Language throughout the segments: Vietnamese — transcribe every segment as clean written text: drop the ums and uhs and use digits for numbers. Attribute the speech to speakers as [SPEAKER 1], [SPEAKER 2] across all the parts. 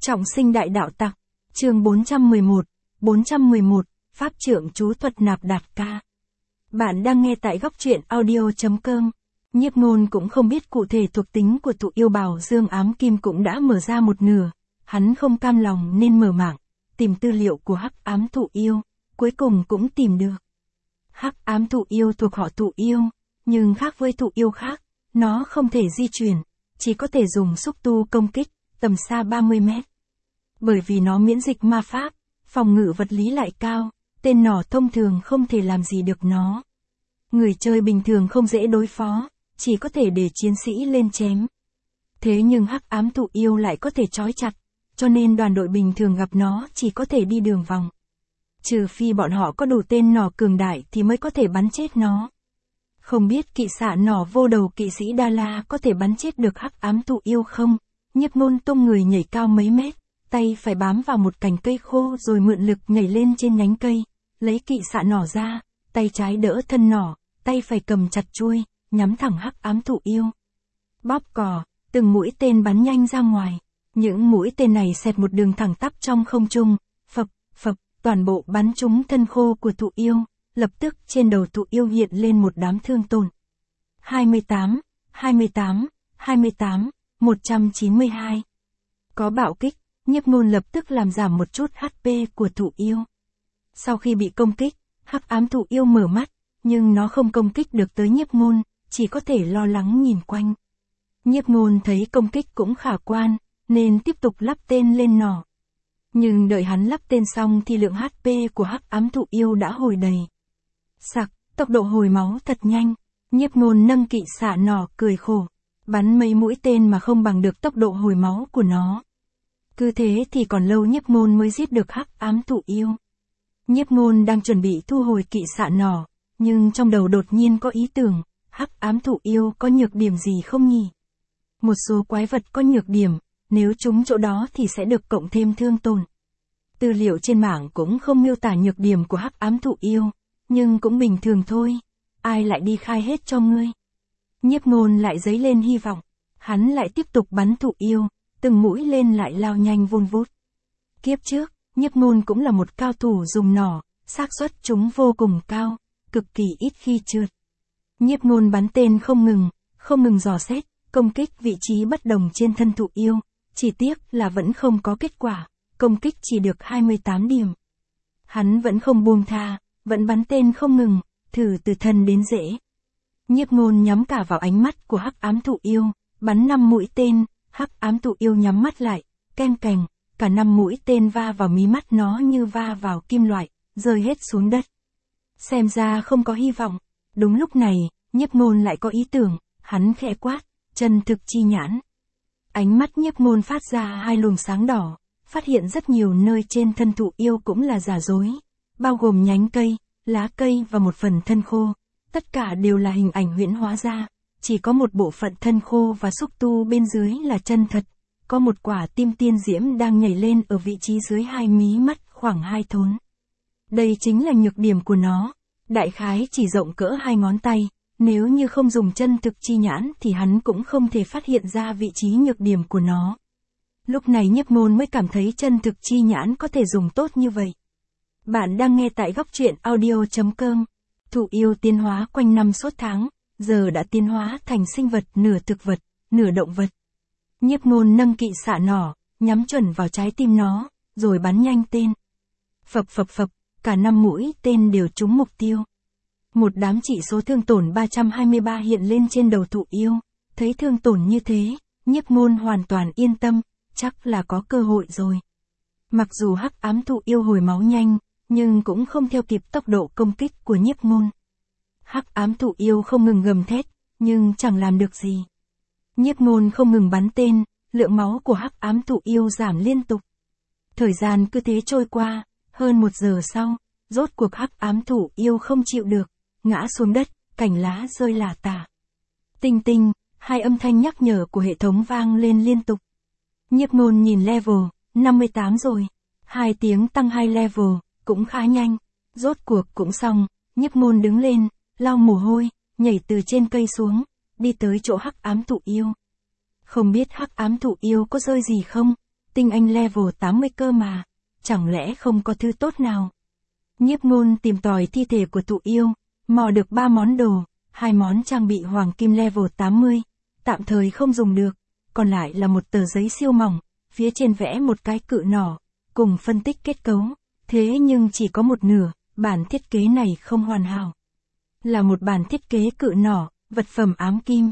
[SPEAKER 1] Trọng sinh đại đạo tặc. Chương 411, Pháp trượng chú thuật nạp đạt ca. Bạn đang nghe tại góc truyện audio.com. Nhiếp Ngôn cũng không biết cụ thể thuộc tính của tụ yêu bảo dương ám kim cũng đã mở ra một nửa. Hắn không cam lòng nên mở mạng, tìm tư liệu của hắc ám tụ yêu, cuối cùng cũng tìm được. Hắc ám tụ yêu thuộc họ tụ yêu, nhưng khác với tụ yêu khác, nó không thể di chuyển, chỉ có thể dùng xúc tu công kích, tầm xa 30 mét. Bởi vì nó miễn dịch ma pháp, phòng ngự vật lý lại cao, tên nỏ thông thường không thể làm gì được nó. Người chơi bình thường không dễ đối phó, chỉ có thể để chiến sĩ lên chém. Thế nhưng hắc ám tụ yêu lại có thể trói chặt, cho nên đoàn đội bình thường gặp nó chỉ có thể đi đường vòng. Trừ phi bọn họ có đủ tên nỏ cường đại thì mới có thể bắn chết nó. Không biết kỵ xạ nỏ vô đầu kỵ sĩ Đa La có thể bắn chết được hắc ám tụ yêu không? Nhiếp Ngôn tung người nhảy cao mấy mét, tay phải bám vào một cành cây khô rồi mượn lực nhảy lên trên nhánh cây, lấy kỵ xạ nỏ ra, tay trái đỡ thân nỏ, tay phải cầm chặt chuôi, nhắm thẳng hắc ám tụ yêu. Bóp cò, từng mũi tên bắn nhanh ra ngoài. Những mũi tên này xẹt một đường thẳng tắp trong không trung, phập, phập, toàn bộ bắn trúng thân khô của tụ yêu, lập tức trên đầu tụ yêu hiện lên một đám thương tổn. 28, 192. Có bạo kích, Nhiếp Ngôn lập tức làm giảm một chút HP của tụ yêu. Sau khi bị công kích, hắc ám tụ yêu mở mắt, nhưng nó không công kích được tới Nhiếp Ngôn, chỉ có thể lo lắng nhìn quanh. Nhiếp Ngôn thấy công kích cũng khả quan, nên tiếp tục lắp tên lên nỏ. Nhưng đợi hắn lắp tên xong thì lượng HP của hắc ám tụ yêu đã hồi đầy. Sặc, tốc độ hồi máu thật nhanh. Nhiếp Ngôn nâng kỵ xạ nỏ cười khổ, bắn mấy mũi tên mà không bằng được tốc độ hồi máu của nó. Cứ thế thì còn lâu Nhiếp Ngôn mới giết được hắc ám tụ yêu. Nhiếp Ngôn đang chuẩn bị thu hồi kỵ xạ nỏ, nhưng trong đầu đột nhiên có ý tưởng, hắc ám tụ yêu có nhược điểm gì không nhỉ? Một số quái vật có nhược điểm, nếu trúng chỗ đó thì sẽ được cộng thêm thương tổn. Tư liệu trên mạng cũng không miêu tả nhược điểm của hắc ám tụ yêu, nhưng cũng bình thường thôi, ai lại đi khai hết cho ngươi. Nhiếp Ngôn lại dấy lên hy vọng, hắn lại tiếp tục bắn tụ yêu, từng mũi lên lại lao nhanh vun vút. Kiếp trước, Nhiếp Ngôn cũng là một cao thủ dùng nỏ, xác suất chúng vô cùng cao, cực kỳ ít khi trượt. Nhiếp Ngôn bắn tên không ngừng dò xét, công kích vị trí bất đồng trên thân tụ yêu, chỉ tiếc là vẫn không có kết quả, công kích chỉ được 28 điểm. Hắn vẫn không buông tha, vẫn bắn tên không ngừng, thử từ thân đến rễ. Nhiếp Ngôn nhắm cả vào ánh mắt của hắc ám tụ yêu, bắn 5 mũi tên, hắc ám tụ yêu nhắm mắt lại, keng keng, cả 5 mũi tên va vào mí mắt nó như va vào kim loại, rơi hết xuống đất. Xem ra không có hy vọng. Đúng lúc này, Nhiếp Ngôn lại có ý tưởng, hắn khẽ quát, chân thực chi nhãn. Ánh mắt Nhiếp Ngôn phát ra 2 luồng sáng đỏ, phát hiện rất nhiều nơi trên thân tụ yêu cũng là giả dối, bao gồm nhánh cây, lá cây và một phần thân khô, tất cả đều là hình ảnh huyễn hóa ra, chỉ có một bộ phận thân khô và xúc tu bên dưới là chân thật, có một quả tim tiên diễm đang nhảy lên ở vị trí dưới 2 mí mắt khoảng 2 thốn. Đây chính là nhược điểm của nó, đại khái chỉ rộng cỡ 2 ngón tay. Nếu như không dùng chân thực chi nhãn thì hắn cũng không thể phát hiện ra vị trí nhược điểm của nó. Lúc này Nhiếp Ngôn mới cảm thấy chân thực chi nhãn có thể dùng tốt như vậy. Bạn đang nghe tại góc truyện audio.com. Tụ yêu tiến hóa quanh năm suốt tháng, giờ đã tiến hóa thành sinh vật nửa thực vật, nửa động vật. Nhiếp Ngôn nâng kỵ xạ nỏ, nhắm chuẩn vào trái tim nó, rồi bắn nhanh tên. Phập phập phập, cả 5 mũi tên đều trúng mục tiêu. Một đám chỉ số thương tổn 323 hiện lên trên đầu tụ yêu, thấy thương tổn như thế, Nhiếp Ngôn hoàn toàn yên tâm, chắc là có cơ hội rồi. Mặc dù hắc ám tụ yêu hồi máu nhanh, nhưng cũng không theo kịp tốc độ công kích của Nhiếp Ngôn. Hắc ám tụ yêu không ngừng gầm thét, nhưng chẳng làm được gì. Nhiếp Ngôn không ngừng bắn tên, lượng máu của hắc ám tụ yêu giảm liên tục. Thời gian cứ thế trôi qua, hơn 1 giờ sau, rốt cuộc hắc ám tụ yêu không chịu được, ngã xuống đất, cành lá rơi lả tả. Tinh tinh, 2 âm thanh nhắc nhở của hệ thống vang lên liên tục. Nhiếp Ngôn nhìn level, 58 rồi. 2 tiếng tăng 2 level, cũng khá nhanh. Rốt cuộc cũng xong, Nhiếp Ngôn đứng lên, lau mồ hôi, nhảy từ trên cây xuống, đi tới chỗ hắc ám tụ yêu. Không biết hắc ám tụ yêu có rơi gì không? tinh anh level 80 cơ mà, chẳng lẽ không có thứ tốt nào. Nhiếp Ngôn tìm tòi thi thể của Thụ Yêu, mò được 3 món đồ, 2 món trang bị hoàng kim level 80, tạm thời không dùng được, còn lại là một tờ giấy siêu mỏng, phía trên vẽ một cái cự nỏ, cùng phân tích kết cấu, thế nhưng chỉ có một nửa, bản thiết kế này không hoàn hảo. Là một bản thiết kế cự nỏ, vật phẩm ám kim.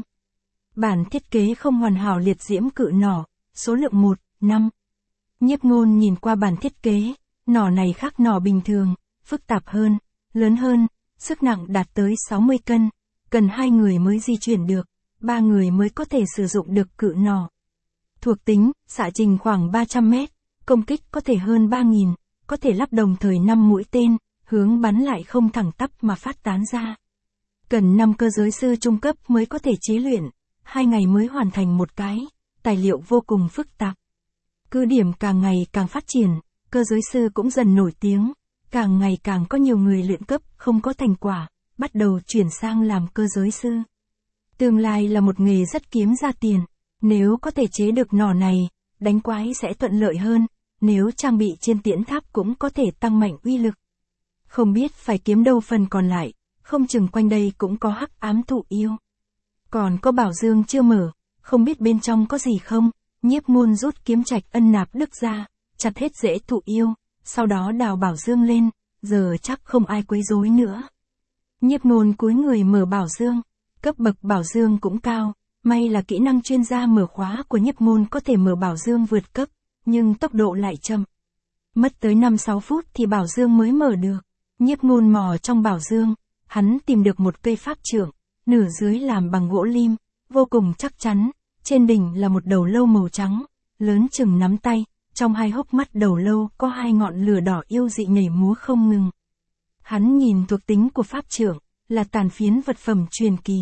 [SPEAKER 1] Bản thiết kế không hoàn hảo liệt diễm cự nỏ, số lượng 1, 5. Nhiếp Ngôn nhìn qua bản thiết kế, nỏ này khác nỏ bình thường, phức tạp hơn, lớn hơn, sức nặng đạt tới 60 cân, cần 2 người mới di chuyển được, 3 người mới có thể sử dụng được cự nỏ. Thuộc tính, xạ trình khoảng 300 mét, công kích có thể hơn 3.000, có thể lắp đồng thời 5 mũi tên, hướng bắn lại không thẳng tắp mà phát tán ra. Cần 5 cơ giới sư trung cấp mới có thể chế luyện, 2 ngày mới hoàn thành một cái, tài liệu vô cùng phức tạp. Cứ điểm càng ngày càng phát triển, cơ giới sư cũng dần nổi tiếng, càng ngày càng có nhiều người luyện cấp không có thành quả, bắt đầu chuyển sang làm cơ giới sư. Tương lai là một nghề rất kiếm ra tiền, nếu có thể chế được nỏ này, đánh quái sẽ thuận lợi hơn, nếu trang bị trên tiễn tháp cũng có thể tăng mạnh uy lực. Không biết phải kiếm đâu phần còn lại, không chừng quanh đây cũng có hắc ám Thụ Yêu. Còn có bảo dương chưa mở, không biết bên trong có gì không, Nhiếp Ngôn rút kiếm trạch ân nạp đức ra, chặt hết rễ Thụ Yêu, sau đó đào bảo dương lên, giờ chắc không ai quấy rối nữa. Nhiếp Ngôn cúi người mở bảo dương, cấp bậc bảo dương cũng cao, may là kỹ năng chuyên gia mở khóa của Nhiếp Ngôn có thể mở bảo dương vượt cấp, nhưng tốc độ lại chậm. Mất tới 5-6 phút thì bảo dương mới mở được. Nhiếp Ngôn mò trong bảo dương, hắn tìm được một cây pháp trượng, nửa dưới làm bằng gỗ lim, vô cùng chắc chắn, trên đỉnh là một đầu lâu màu trắng, lớn chừng nắm tay, trong 2 hốc mắt đầu lâu có 2 ngọn lửa đỏ yêu dị nhảy múa không ngừng. Hắn nhìn thuộc tính của pháp trượng, là tàn phiến vật phẩm truyền kỳ.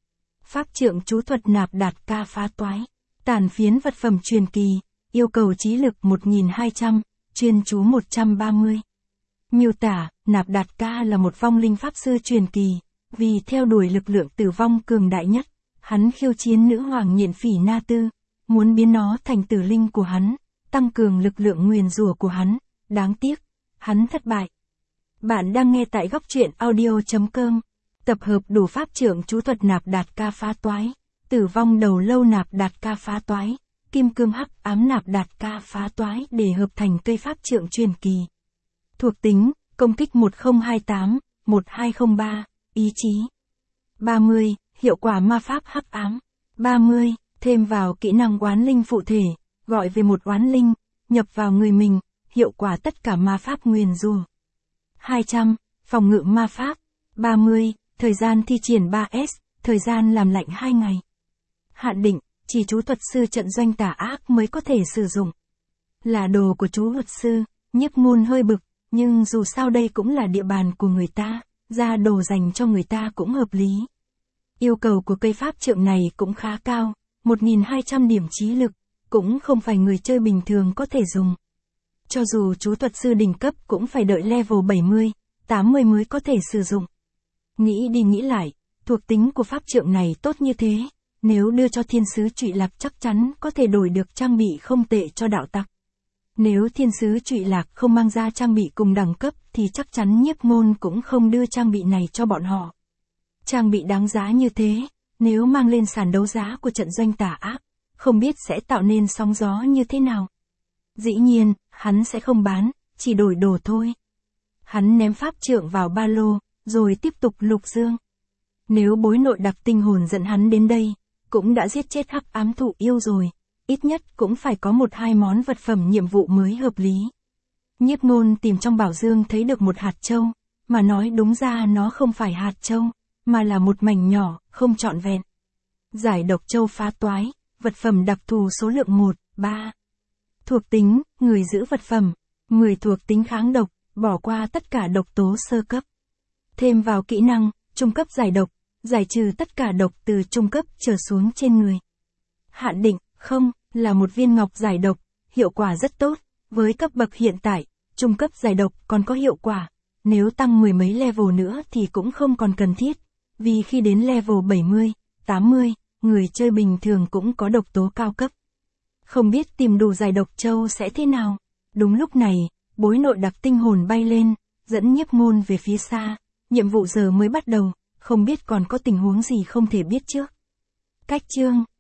[SPEAKER 1] Pháp trượng chú thuật nạp đạt ca phá toái, tàn phiến vật phẩm truyền kỳ, yêu cầu trí lực 1200, chuyên chú 130. Miêu tả, nạp đạt ca là một vong linh pháp sư truyền kỳ, vì theo đuổi lực lượng tử vong cường đại nhất, hắn khiêu chiến nữ hoàng Nhện Phỉ Na Tư, muốn biến nó thành tử linh của hắn, tăng cường lực lượng nguyền rủa của hắn, đáng tiếc, hắn thất bại. Bạn đang nghe tại góc truyện audio.com, tập hợp đủ pháp trượng chú thuật nạp đạt ca phá toái, tử vong đầu lâu nạp đạt ca phá toái, kim cương hắc ám nạp đạt ca phá toái để hợp thành cây pháp trượng truyền kỳ. Thuộc tính, công kích 1028, 1203, ý chí. 30, hiệu quả ma pháp hắc ám. 30, thêm vào kỹ năng oán linh phụ thể, gọi về một oán linh, nhập vào người mình, hiệu quả tất cả ma pháp nguyền rủa. 200, phòng ngự ma pháp. 30, thời gian thi triển 3S, thời gian làm lạnh 2 ngày. Hạn định, chỉ chú thuật sư trận doanh tà ác mới có thể sử dụng. Là đồ của chú thuật sư, Nhiếp Ngôn hơi bực, nhưng dù sao đây cũng là địa bàn của người ta, ra đồ dành cho người ta cũng hợp lý. Yêu cầu của cây pháp trượng này cũng khá cao, 1200 điểm trí lực, cũng không phải người chơi bình thường có thể dùng. Cho dù chú thuật sư đỉnh cấp cũng phải đợi level 70, 80 mới có thể sử dụng. Nghĩ đi nghĩ lại, thuộc tính của pháp trượng này tốt như thế, nếu đưa cho thiên sứ Trụy Lạc chắc chắn có thể đổi được trang bị không tệ cho đạo tặc. Nếu thiên sứ Trụy Lạc không mang ra trang bị cùng đẳng cấp thì chắc chắn Nhiếp Ngôn cũng không đưa trang bị này cho bọn họ. Trang bị đáng giá như thế, nếu mang lên sàn đấu giá của trận doanh tà ác, không biết sẽ tạo nên sóng gió như thế nào. Dĩ nhiên, hắn sẽ không bán, chỉ đổi đồ thôi. Hắn ném pháp trượng vào ba lô, rồi tiếp tục lục dương. Nếu bối nội đặc tinh hồn dẫn hắn đến đây, cũng đã giết chết hắc ám Thụ Yêu rồi, ít nhất cũng phải có 1-2 món vật phẩm nhiệm vụ mới hợp lý. Nhiếp Ngôn tìm trong bảo dương thấy được một hạt châu, mà nói đúng ra nó không phải hạt châu, mà là một mảnh nhỏ, không trọn vẹn. Giải độc châu phá toái, vật phẩm đặc thù số lượng 1, 3. Thuộc tính, người giữ vật phẩm, người thuộc tính kháng độc, bỏ qua tất cả độc tố sơ cấp. Thêm vào kỹ năng, trung cấp giải độc, giải trừ tất cả độc từ trung cấp trở xuống trên người. Hạn định, không, là một viên ngọc giải độc, hiệu quả rất tốt, với cấp bậc hiện tại, trung cấp giải độc còn có hiệu quả, nếu tăng 10 mấy level nữa thì cũng không còn cần thiết, vì khi đến level 70, 80, người chơi bình thường cũng có độc tố cao cấp. Không biết tìm đủ giải độc châu sẽ thế nào. Đúng lúc này, bối nội đặc tinh hồn bay lên, dẫn Nhiếp Ngôn về phía xa. Nhiệm vụ giờ mới bắt đầu, không biết còn có tình huống gì không thể biết trước. Cách chương